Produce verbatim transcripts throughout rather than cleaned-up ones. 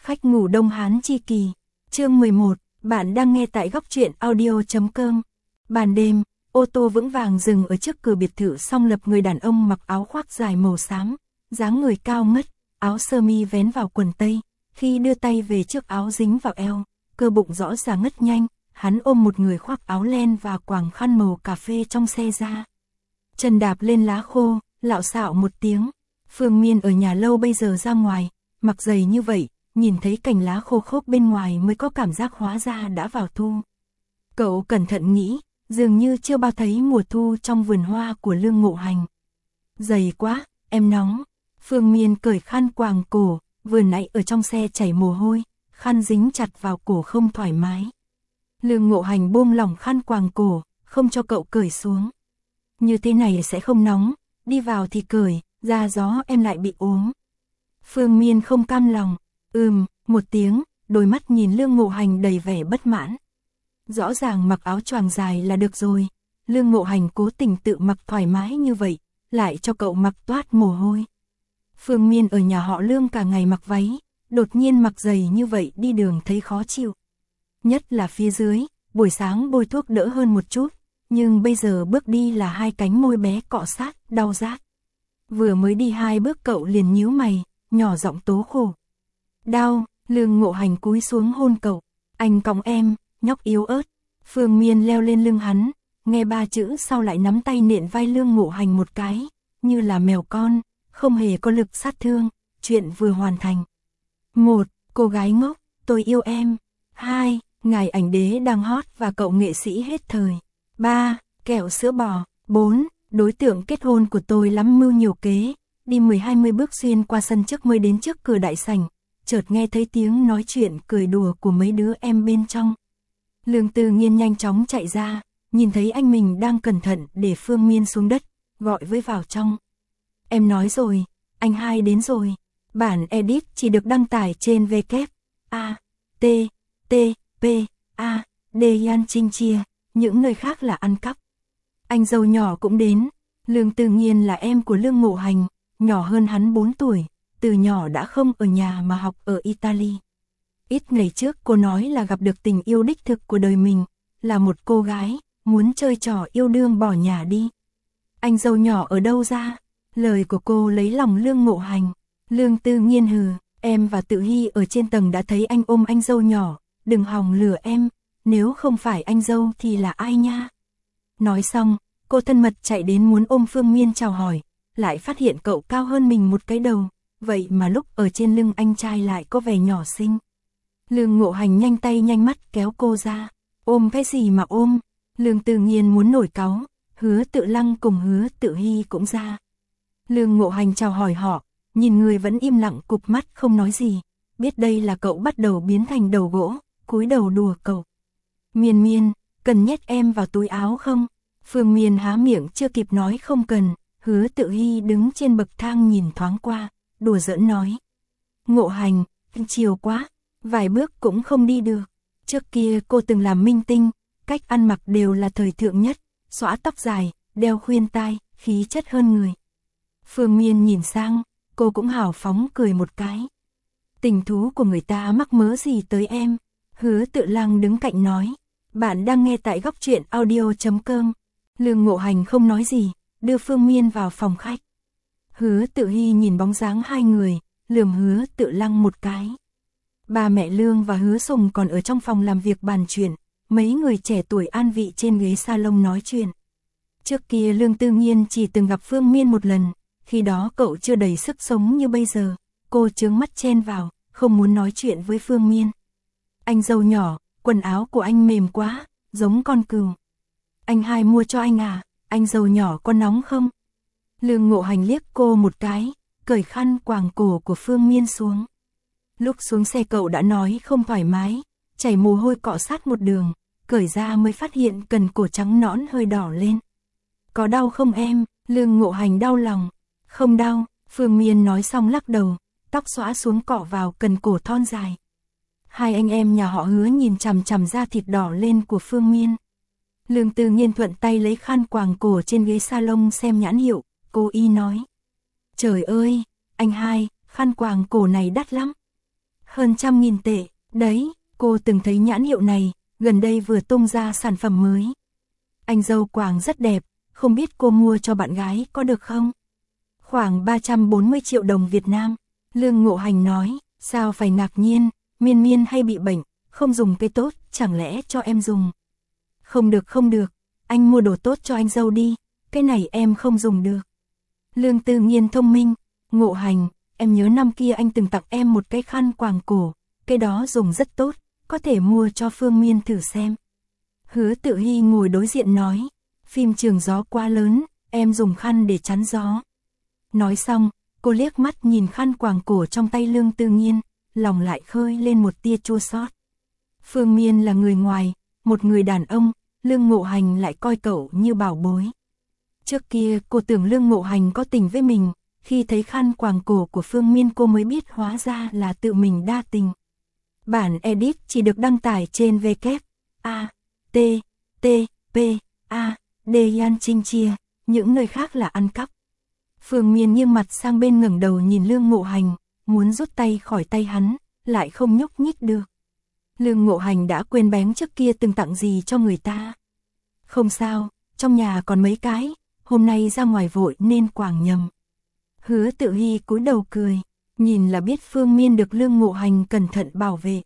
Khách ngủ Đông Hán chi kỳ. Chương mười một, bạn đang nghe tại góc truyện audio chấm com. Ban đêm, ô tô vững vàng dừng ở trước cửa biệt thự song lập, người đàn ông mặc áo khoác dài màu xám, dáng người cao ngất, áo sơ mi vén vào quần tây, khi đưa tay về trước áo dính vào eo, cơ bụng rõ ràng ngất nhanh, hắn ôm một người khoác áo len và quàng khăn màu cà phê trong xe ra. Chân đạp lên lá khô, lạo xạo một tiếng. Phương Miên ở nhà lâu bây giờ ra ngoài, mặc giày như vậy, nhìn thấy cành lá khô khốc bên ngoài mới có cảm giác hóa ra đã vào thu. Cậu cẩn thận nghĩ, dường như chưa bao thấy mùa thu trong vườn hoa của Lương Ngộ Hành. Dày quá, em nóng. Phương Miên cởi khăn quàng cổ, vừa nãy ở trong xe chảy mồ hôi, khăn dính chặt vào cổ không thoải mái. Lương Ngộ Hành buông lỏng khăn quàng cổ, không cho cậu cởi xuống. Như thế này sẽ không nóng, đi vào thì cởi, ra gió em lại bị ốm. Phương Miên không cam lòng, ừm, một tiếng, đôi mắt nhìn Lương Ngộ Hành đầy vẻ bất mãn. Rõ ràng mặc áo choàng dài là được rồi, Lương Ngộ Hành cố tình tự mặc thoải mái như vậy, lại cho cậu mặc toát mồ hôi. Phương Miên ở nhà họ Lương cả ngày mặc váy, đột nhiên mặc giày như vậy đi đường thấy khó chịu. Nhất là phía dưới, buổi sáng bôi thuốc đỡ hơn một chút, nhưng bây giờ bước đi là hai cánh môi bé cọ sát, đau rát. Vừa mới đi hai bước cậu liền nhíu mày, nhỏ giọng tố khổ. Đau, Lương Ngộ Hành cúi xuống hôn cậu. Anh cõng em, nhóc yếu ớt. Phương Miên leo lên lưng hắn, nghe ba chữ sau lại nắm tay nện vai Lương Ngộ Hành một cái, như là mèo con, không hề có lực sát thương, chuyện vừa hoàn thành. Một, cô gái ngốc, tôi yêu em. Hai, ngài ảnh đế đang hot và cậu nghệ sĩ hết thời. Ba, kẹo sữa bò. Bốn, đối tượng kết hôn của tôi lắm mưu nhiều kế, đi mười hai mươi bước xuyên qua sân trước mới đến trước cửa đại sảnh, chợt nghe thấy tiếng nói chuyện cười đùa của mấy đứa em bên trong. Lương Tư Nghiên nhanh chóng chạy ra, nhìn thấy anh mình đang cẩn thận để Phương Miên xuống đất, gọi với vào trong. Em nói rồi, anh hai đến rồi. Bản edit chỉ được đăng tải trên W A T T P A D Yan Trinh Chia, những nơi khác là ăn cắp. Anh dâu nhỏ cũng đến. Lương Tư Nghiên là em của Lương Ngộ Hành, nhỏ hơn hắn bốn tuổi, từ nhỏ đã không ở nhà mà học ở Italy. Ít ngày trước cô nói là gặp được tình yêu đích thực của đời mình, là một cô gái, muốn chơi trò yêu đương bỏ nhà đi. Anh dâu nhỏ ở đâu ra? Lời của cô lấy lòng Lương Ngộ Hành. Lương Tư Nghiên hừ, em và Tự Hy ở trên tầng đã thấy anh ôm anh dâu nhỏ, đừng hòng lừa em, nếu không phải anh dâu thì là ai nha? Nói xong, cô thân mật chạy đến muốn ôm Phương Miên chào hỏi, lại phát hiện cậu cao hơn mình một cái đầu, vậy mà lúc ở trên lưng anh trai lại có vẻ nhỏ xinh. Lương Ngộ Hành nhanh tay nhanh mắt kéo cô ra, ôm cái gì mà ôm? Lương Tư Nghiên muốn nổi cáu, Hứa Tự Lăng cùng Hứa Tự Hy cũng ra. Lương Ngộ Hành chào hỏi họ, nhìn người vẫn im lặng cụp mắt không nói gì, biết đây là cậu bắt đầu biến thành đầu gỗ, cúi đầu đùa cậu. Miên Miên, cần nhét em vào túi áo không? Phương Miên há miệng chưa kịp nói không cần, Hứa Tự Hy đứng trên bậc thang nhìn thoáng qua, đùa giỡn nói. Ngộ Hành, chiều quá, vài bước cũng không đi được. Trước kia cô từng làm minh tinh, cách ăn mặc đều là thời thượng nhất, xõa tóc dài, đeo khuyên tai, khí chất hơn người. Phương Miên nhìn sang, cô cũng hào phóng cười một cái. Tình thú của người ta mắc mớ gì tới em? Hứa Tự Lăng đứng cạnh nói. Bạn đang nghe tại góc truyện audio chấm com. Lương Ngộ Hành không nói gì, đưa Phương Miên vào phòng khách. Hứa Tự Hy nhìn bóng dáng hai người, lườm Hứa Tự Lăng một cái. Ba mẹ Lương và Hứa Sùng còn ở trong phòng làm việc bàn chuyện, mấy người trẻ tuổi an vị trên ghế salon nói chuyện. Trước kia Lương Tư Nghiên chỉ từng gặp Phương Miên một lần, khi đó cậu chưa đầy sức sống như bây giờ, cô trướng mắt chen vào, không muốn nói chuyện với Phương Miên. Anh dâu nhỏ, quần áo của anh mềm quá, giống con cừu. Anh hai mua cho anh à, anh dâu nhỏ có nóng không? Lương Ngộ Hành liếc cô một cái, cởi khăn quàng cổ của Phương Miên xuống. Lúc xuống xe cậu đã nói không thoải mái, chảy mồ hôi cọ sát một đường, cởi ra mới phát hiện cần cổ trắng nõn hơi đỏ lên. Có đau không em? Lương Ngộ Hành đau lòng. Không đau, Phương Miên nói xong lắc đầu, tóc xõa xuống cọ vào cần cổ thon dài. Hai anh em nhà họ Hứa nhìn chằm chằm da thịt đỏ lên của Phương Miên. Lương Tư Nghiên thuận tay lấy khăn quàng cổ trên ghế salon xem nhãn hiệu, cô y nói. Trời ơi, anh hai, khăn quàng cổ này đắt lắm. Hơn trăm nghìn tệ, đấy, cô từng thấy nhãn hiệu này, gần đây vừa tung ra sản phẩm mới. Anh dâu Quảng rất đẹp, không biết cô mua cho bạn gái có được không? Khoảng ba trăm bốn mươi triệu đồng Việt Nam. Lương Ngộ Hành nói, sao phải ngạc nhiên, Miên Miên hay bị bệnh, không dùng cái tốt, chẳng lẽ cho em dùng? Không được không được, anh mua đồ tốt cho anh dâu đi, cái này em không dùng được. Lương Tư Nghiên thông minh, Ngộ Hành, em nhớ năm kia anh từng tặng em một cái khăn quàng cổ, cái đó dùng rất tốt, có thể mua cho Phương Miên thử xem. Hứa Tự Hy ngồi đối diện nói, phim Trường Gió quá lớn, em dùng khăn để chắn gió. Nói xong, cô liếc mắt nhìn khăn quàng cổ trong tay Lương Tư Nghiên, lòng lại khơi lên một tia chua xót. Phương Miên là người ngoài, một người đàn ông, Lương Ngộ Hành lại coi cậu như bảo bối. Trước kia cô tưởng Lương Ngộ Hành có tình với mình, khi thấy khăn quàng cổ của Phương Miên cô mới biết hóa ra là tự mình đa tình. Bản edit chỉ được đăng tải trên W A T T P A D Yan Trinh Chia, những nơi khác là ăn cắp. Phương Miên nghiêng mặt sang bên ngẩng đầu nhìn Lương Ngộ Hành, muốn rút tay khỏi tay hắn, lại không nhúc nhích được. Lương Ngộ Hành đã quên bén trước kia từng tặng gì cho người ta. Không sao, trong nhà còn mấy cái, hôm nay ra ngoài vội nên quàng nhầm. Hứa Tự Hy cúi đầu cười, nhìn là biết Phương Miên được Lương Ngộ Hành cẩn thận bảo vệ.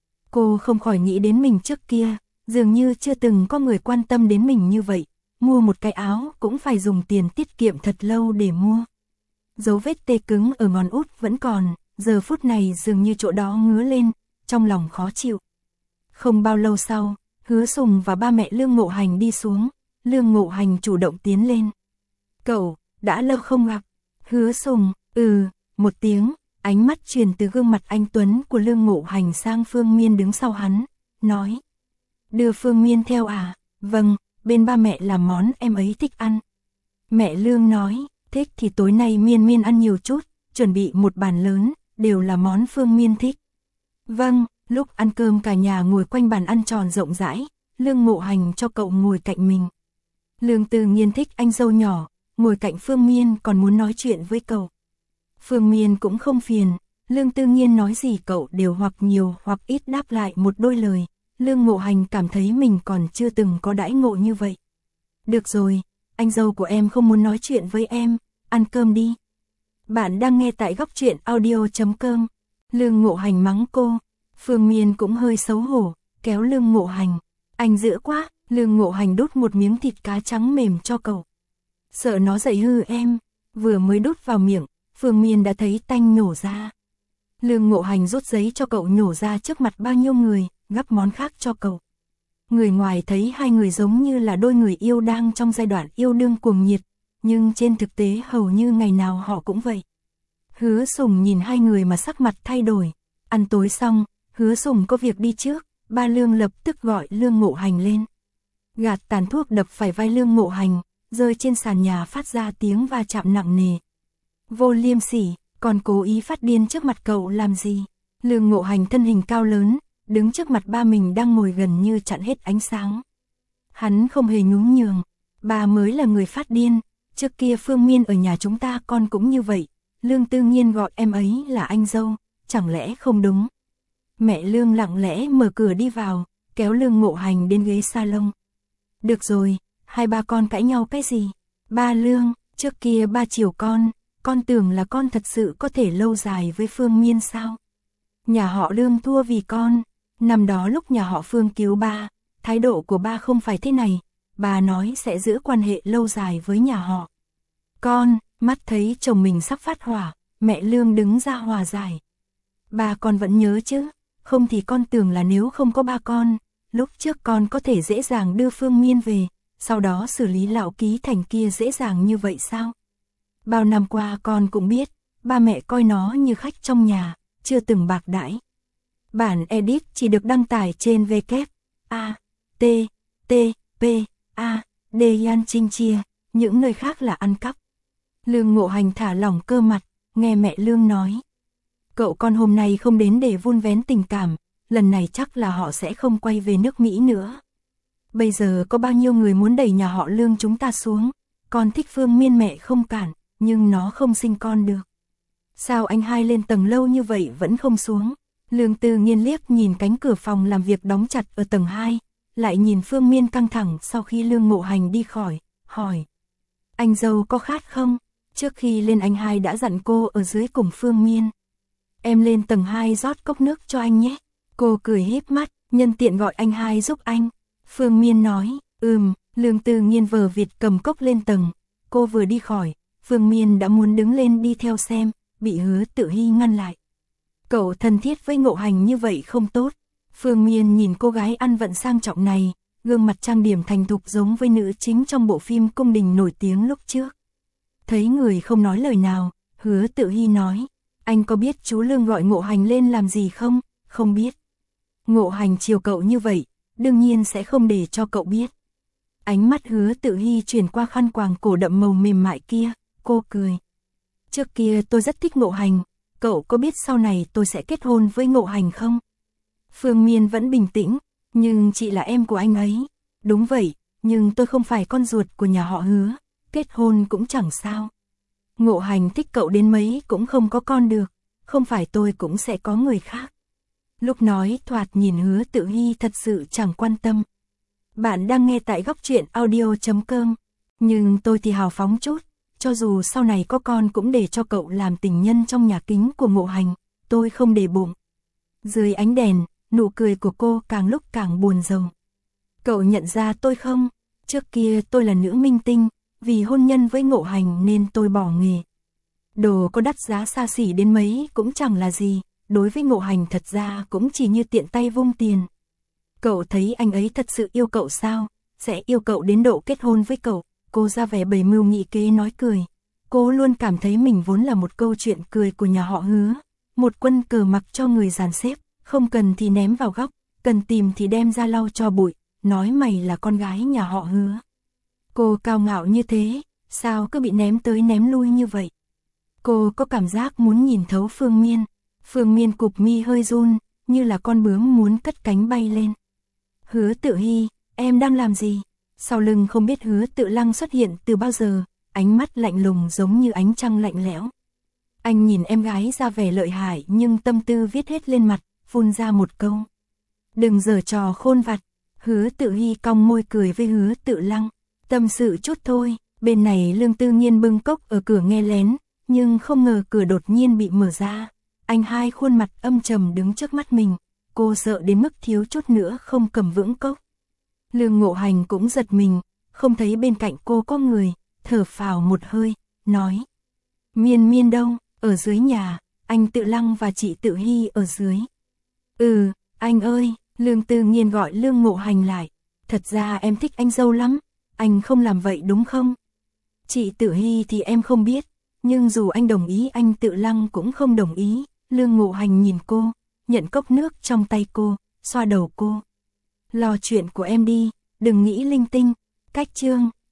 Cô không khỏi nghĩ đến mình trước kia, dường như chưa từng có người quan tâm đến mình như vậy, mua một cái áo cũng phải dùng tiền tiết kiệm thật lâu để mua. Dấu vết tê cứng ở ngón út vẫn còn, giờ phút này dường như chỗ đó ngứa lên, trong lòng khó chịu. Không bao lâu sau, Hứa Sùng và ba mẹ Lương Ngộ Hành đi xuống, Lương Ngộ Hành chủ động tiến lên. Cậu, đã lâu không gặp. Hứa Sùng, ừ, một tiếng, ánh mắt truyền từ gương mặt anh tuấn của Lương Ngộ Hành sang Phương Miên đứng sau hắn, nói. Đưa Phương Miên theo à? Vâng, bên ba mẹ làm món em ấy thích ăn. Mẹ Lương nói, thích thì tối nay Miên Miên ăn nhiều chút, chuẩn bị một bàn lớn, đều là món Phương Miên thích. Vâng, lúc ăn cơm cả nhà ngồi quanh bàn ăn tròn rộng rãi, Lương Ngộ Hành cho cậu ngồi cạnh mình. Lương Tư Nghiên thích anh dâu nhỏ, ngồi cạnh Phương Miên còn muốn nói chuyện với cậu. Phương Miên cũng không phiền, Lương Tư Nghiên nói gì cậu đều hoặc nhiều hoặc ít đáp lại một đôi lời. Lương Ngộ Hành cảm thấy mình còn chưa từng có đãi ngộ như vậy. Được rồi, anh dâu của em không muốn nói chuyện với em, ăn cơm đi. Bạn đang nghe tại góc truyện audio chấm com. Lương Ngộ Hành mắng cô, Phương Miên cũng hơi xấu hổ, kéo Lương Ngộ Hành. Anh dữ quá, Lương Ngộ Hành đút một miếng thịt cá trắng mềm cho cậu. Sợ nó dậy hư em, vừa mới đút vào miệng, Phương Miên đã thấy tanh nhổ ra. Lương Ngộ Hành rút giấy cho cậu nhổ ra trước mặt bao nhiêu người, gắp món khác cho cậu. Người ngoài thấy hai người giống như là đôi người yêu đang trong giai đoạn yêu đương cuồng nhiệt, nhưng trên thực tế hầu như ngày nào họ cũng vậy. Hứa Sùng nhìn hai người mà sắc mặt thay đổi. Ăn tối xong, Hứa Sùng có việc đi trước, ba Lương lập tức gọi Lương Ngộ Hành lên. Gạt tàn thuốc đập phải vai Lương Ngộ Hành, rơi trên sàn nhà phát ra tiếng va chạm nặng nề. Vô liêm sỉ, còn cố ý phát điên trước mặt cậu làm gì? Lương Ngộ Hành thân hình cao lớn, đứng trước mặt ba mình đang ngồi gần như chặn hết ánh sáng. Hắn không hề nhún nhường, bà mới là người phát điên, trước kia Phương Miên ở nhà chúng ta con cũng như vậy, Lương Tư Nghiên gọi em ấy là anh dâu, chẳng lẽ không đúng? Mẹ Lương lặng lẽ mở cửa đi vào, kéo Lương Ngộ Hành đến ghế salon. Được rồi, hai ba con cãi nhau cái gì? Ba Lương, trước kia ba chiều con, con tưởng là con thật sự có thể lâu dài với Phương Miên sao? Nhà họ Lương thua vì con, năm đó lúc nhà họ Phương cứu ba, thái độ của ba không phải thế này, bà nói sẽ giữ quan hệ lâu dài với nhà họ. Con, mắt thấy chồng mình sắp phát hỏa, mẹ Lương đứng ra hòa giải. Ba con vẫn nhớ chứ, không thì con tưởng là nếu không có ba con, lúc trước con có thể dễ dàng đưa Phương Miên về, sau đó xử lý lão Ký Thành kia dễ dàng như vậy sao? Bao năm qua con cũng biết, ba mẹ coi nó như khách trong nhà, chưa từng bạc đãi. Bản edit chỉ được đăng tải trên W A T T P A D Yan Trinh Chia, những nơi khác là ăn cắp. Lương Ngộ Hành thả lỏng cơ mặt, nghe mẹ Lương nói. Cậu con hôm nay không đến để vun vén tình cảm, lần này chắc là họ sẽ không quay về nước Mỹ nữa. Bây giờ có bao nhiêu người muốn đẩy nhà họ Lương chúng ta xuống, con thích Phương Miên mẹ không cản, nhưng nó không sinh con được. Sao anh hai lên tầng lâu như vậy vẫn không xuống? Lương Tư Nghiên liếc nhìn cánh cửa phòng làm việc đóng chặt ở tầng hai, lại nhìn Phương Miên căng thẳng sau khi Lương Ngộ Hành đi khỏi, hỏi. Anh dâu có khát không? Trước khi lên anh hai đã dặn cô ở dưới cùng Phương Miên. Em lên tầng hai rót cốc nước cho anh nhé. Cô cười híp mắt, nhân tiện gọi anh hai giúp anh. Phương Miên nói, ừm, Lương Tư Nghiên vờ vịt cầm cốc lên tầng. Cô vừa đi khỏi, Phương Miên đã muốn đứng lên đi theo xem, bị Hứa Tự Hy ngăn lại. Cậu thân thiết với Ngộ Hành như vậy không tốt. Phương Miên nhìn cô gái ăn vận sang trọng này, gương mặt trang điểm thành thục giống với nữ chính trong bộ phim cung đình nổi tiếng lúc trước. Thấy người không nói lời nào, Hứa Tự Hy nói, anh có biết chú Lương gọi Ngộ Hành lên làm gì không? Không biết. Ngộ Hành chiều cậu như vậy, đương nhiên sẽ không để cho cậu biết. Ánh mắt Hứa Tự Hy chuyển qua khăn quàng cổ đậm màu mềm mại kia, cô cười. Trước kia tôi rất thích Ngộ Hành, cậu có biết sau này tôi sẽ kết hôn với Ngộ Hành không? Phương Miên vẫn bình tĩnh, nhưng chị là em của anh ấy. Đúng vậy, nhưng tôi không phải con ruột của nhà họ Hứa, kết hôn cũng chẳng sao. Ngộ Hành thích cậu đến mấy cũng không có con được, không phải tôi cũng sẽ có người khác. Lúc nói thoạt nhìn Hứa Tự Hy thật sự chẳng quan tâm. Bạn đang nghe tại góc truyện audio chấm com, nhưng tôi thì hào phóng chút, cho dù sau này có con cũng để cho cậu làm tình nhân trong nhà kính của Ngộ Hành, tôi không để bụng. Dưới ánh đèn, nụ cười của cô càng lúc càng buồn rầu. Cậu nhận ra tôi không? Trước kia tôi là nữ minh tinh, vì hôn nhân với Ngộ Hành nên tôi bỏ nghề. Đồ có đắt giá xa xỉ đến mấy cũng chẳng là gì, đối với Ngộ Hành thật ra cũng chỉ như tiện tay vung tiền. Cậu thấy anh ấy thật sự yêu cậu sao? Sẽ yêu cậu đến độ kết hôn với cậu? Cô ra vẻ bày mưu nghị kế nói cười. Cô luôn cảm thấy mình vốn là một câu chuyện cười của nhà họ Hứa, một quân cờ mặc cho người dàn xếp, không cần thì ném vào góc, cần tìm thì đem ra lau cho bụi, nói mày là con gái nhà họ Hứa. Cô cao ngạo như thế, sao cứ bị ném tới ném lui như vậy? Cô có cảm giác muốn nhìn thấu Phương Miên. Phương Miên cụp mi hơi run, như là con bướm muốn cất cánh bay lên. Hứa Tự Hy, em đang làm gì? Sau lưng không biết Hứa Tự Lăng xuất hiện từ bao giờ, ánh mắt lạnh lùng giống như ánh trăng lạnh lẽo. Anh nhìn em gái ra vẻ lợi hại nhưng tâm tư viết hết lên mặt, phun ra một câu. Đừng giở trò khôn vặt. Hứa Tự Hy cong môi cười với Hứa Tự Lăng. Tâm sự chút thôi. Bên này Lương Tư Nghiên bưng cốc ở cửa nghe lén, nhưng không ngờ cửa đột nhiên bị mở ra. Anh hai khuôn mặt âm trầm đứng trước mắt mình. Cô sợ đến mức thiếu chút nữa không cầm vững cốc. Lương Ngộ Hành cũng giật mình, không thấy bên cạnh cô có người, thở phào một hơi, nói. Miên Miên đâu? Ở dưới nhà, anh Tự Lăng và chị Tự Hy ở dưới. Ừ, anh ơi, Lương Tư Nghiên gọi Lương Ngộ Hành lại. Thật ra em thích anh dâu lắm, anh không làm vậy đúng không? Chị Tự Hy thì em không biết, nhưng dù anh đồng ý anh Tự Lăng cũng không đồng ý. Lương Ngộ Hành nhìn cô, nhận cốc nước trong tay cô, xoa đầu cô. Lo chuyện của em đi, đừng nghĩ linh tinh. Cách chương.